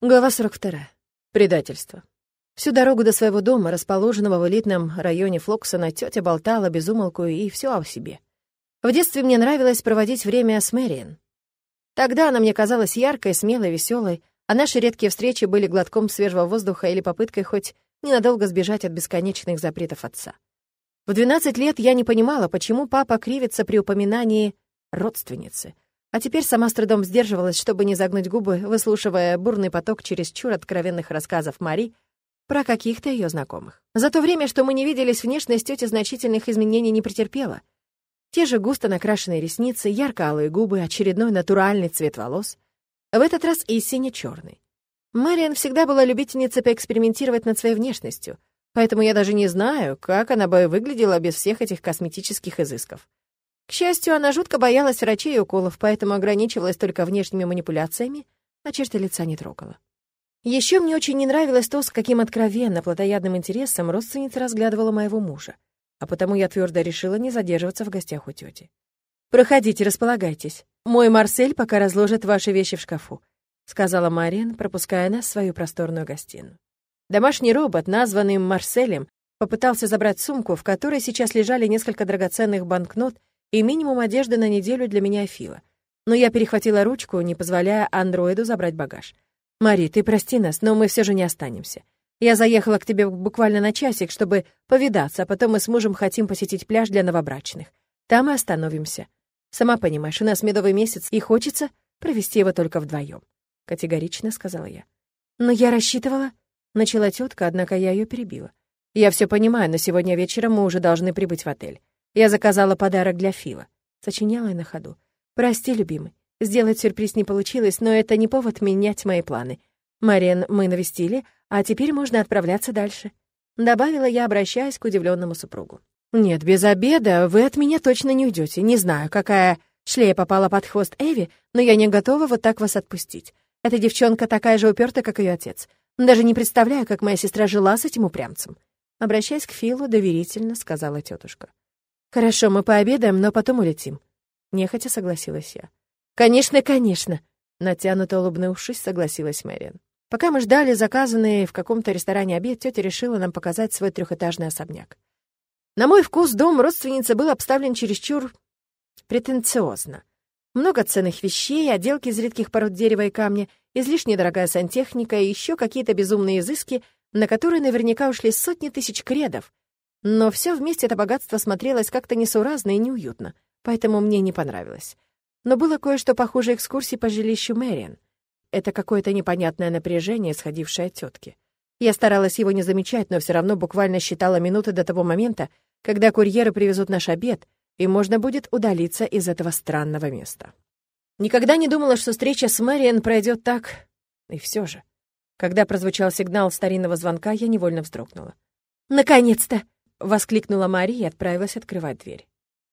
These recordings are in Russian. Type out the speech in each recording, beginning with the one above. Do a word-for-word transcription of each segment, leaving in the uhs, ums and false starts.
Глава сорок вторая. Предательство. Всю дорогу до своего дома, расположенного в элитном районе Флоксона, тетя болтала без умолку и все о себе. В детстве мне нравилось проводить время с Мэриэн. Тогда она мне казалась яркой, смелой, веселой, а наши редкие встречи были глотком свежего воздуха или попыткой хоть ненадолго сбежать от бесконечных запретов отца. В двенадцать лет я не понимала, почему папа кривится при упоминании родственницы. А теперь сама с трудом сдерживалась, чтобы не загнуть губы, выслушивая бурный поток чересчур откровенных рассказов Мари про каких-то ее знакомых. За то время, что мы не виделись, внешность тети значительных изменений не претерпела. Те же густо накрашенные ресницы, ярко-алые губы, очередной натуральный цвет волос. В этот раз и сине-черный. Мэриэн всегда была любительницей поэкспериментировать над своей внешностью, поэтому я даже не знаю, как она бы выглядела без всех этих косметических изысков. К счастью, она жутко боялась врачей и уколов, поэтому ограничивалась только внешними манипуляциями, а черты лица не трогала. Еще мне очень не нравилось то, с каким откровенно плотоядным интересом родственница разглядывала моего мужа, а потому я твердо решила не задерживаться в гостях у тети. «Проходите, располагайтесь. Мой Марсель пока разложит ваши вещи в шкафу», сказала Мариэн, пропуская нас в свою просторную гостиную. Домашний робот, названный Марселем, попытался забрать сумку, в которой сейчас лежали несколько драгоценных банкнот и минимум одежды на неделю для меня и Фила. Но я перехватила ручку, не позволяя андроиду забрать багаж. «Мари, ты прости нас, но мы все же не останемся. Я заехала к тебе буквально на часик, чтобы повидаться, а потом мы с мужем хотим посетить пляж для новобрачных. Там и остановимся. Сама понимаешь, у нас медовый месяц, и хочется провести его только вдвоем», — категорично сказала я. «Но я рассчитывала...» — начала тетка, однако я ее перебила. «Я все понимаю, но сегодня вечером мы уже должны прибыть в отель. Я заказала подарок для Фила», — сочиняла я на ходу. «Прости, любимый, сделать сюрприз не получилось, но это не повод менять мои планы. Мариэн мы навестили, а теперь можно отправляться дальше», — добавила я, обращаясь к удивленному супругу. «Нет, без обеда вы от меня точно не уйдете. Не знаю, какая шлея попала под хвост Эви, но я не готова вот так вас отпустить. Эта девчонка такая же упертая, как ее отец. Даже не представляю, как моя сестра жила с этим упрямцем». Обращаясь к Филу, доверительно сказала тетушка. «Хорошо, мы пообедаем, но потом улетим», — нехотя согласилась я. «Конечно, конечно», — натянуто улыбнувшись, согласилась Мэриэн. Пока мы ждали заказанный в каком-то ресторане обед, тетя решила нам показать свой трехэтажный особняк. На мой вкус дом родственницы был обставлен чересчур претенциозно. Много ценных вещей, отделки из редких пород дерева и камня, излишне дорогая сантехника и еще какие-то безумные изыски, на которые наверняка ушли сотни тысяч кредов. Но все вместе это богатство смотрелось как-то несуразно и неуютно, поэтому мне не понравилось. Но было кое-что похуже экскурсии по жилищу Мэриэн. Это какое-то непонятное напряжение, исходившее от тетки. Я старалась его не замечать, но все равно буквально считала минуты до того момента, когда курьеры привезут наш обед, и можно будет удалиться из этого странного места. Никогда не думала, что встреча с Мэриэн пройдет так, и все же. Когда прозвучал сигнал старинного звонка, я невольно вздрогнула. «Наконец-то!» — воскликнула Мария и отправилась открывать дверь.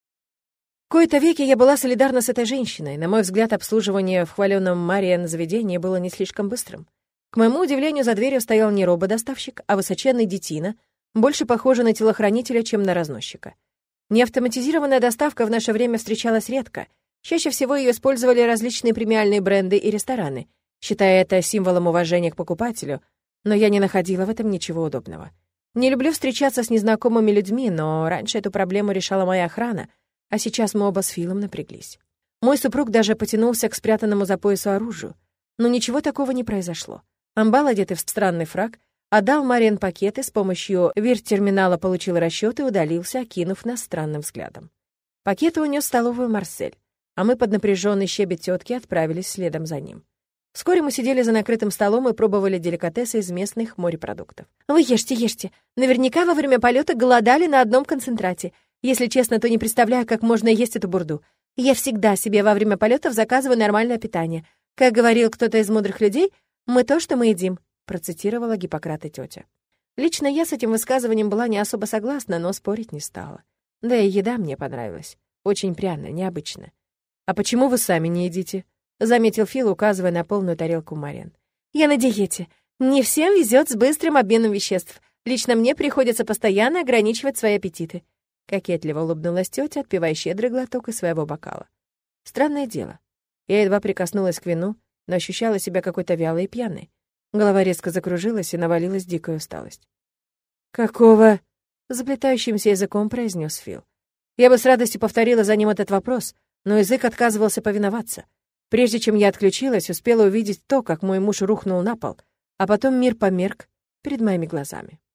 В кои-то веки я была солидарна с этой женщиной. На мой взгляд, обслуживание в хваленном Мариэн заведении было не слишком быстрым. К моему удивлению, за дверью стоял не рободоставщик, а высоченный детина, больше похожий на телохранителя, чем на разносчика. Неавтоматизированная доставка в наше время встречалась редко. Чаще всего ее использовали различные премиальные бренды и рестораны, считая это символом уважения к покупателю, но я не находила в этом ничего удобного. Не люблю встречаться с незнакомыми людьми, но раньше эту проблему решала моя охрана, а сейчас мы оба с Филом напряглись. Мой супруг даже потянулся к спрятанному за поясу оружию, но ничего такого не произошло. Амбал, одетый в странный фрак, отдал Мариэн пакеты, с помощью вирт-терминала получил расчет и удалился, окинув нас странным взглядом. Пакеты унес в столовую Марсель, а мы под напряженный щебет тетки отправились следом за ним. Вскоре мы сидели за накрытым столом и пробовали деликатесы из местных морепродуктов. «Вы ешьте, ешьте. Наверняка во время полета голодали на одном концентрате. Если честно, то не представляю, как можно есть эту бурду. Я всегда себе во время полетов заказываю нормальное питание. Как говорил кто-то из мудрых людей, мы то, что мы едим», — процитировала Гиппократа тетя. Лично я с этим высказыванием была не особо согласна, но спорить не стала. Да и еда мне понравилась. Очень пряная, необычная. «А почему вы сами не едите?» — заметил Фил, указывая на полную тарелку Мариэн. «Я на диете. Не всем везет с быстрым обменом веществ. Лично мне приходится постоянно ограничивать свои аппетиты». Кокетливо улыбнулась тетя, отпивая щедрый глоток из своего бокала. Странное дело. Я едва прикоснулась к вину, но ощущала себя какой-то вялой и пьяной. Голова резко закружилась и навалилась дикая усталость. «Какого?» — заплетающимся языком произнес Фил. Я бы с радостью повторила за ним этот вопрос, но язык отказывался повиноваться. Прежде чем я отключилась, успела увидеть то, как мой муж рухнул на пол, а потом мир померк перед моими глазами.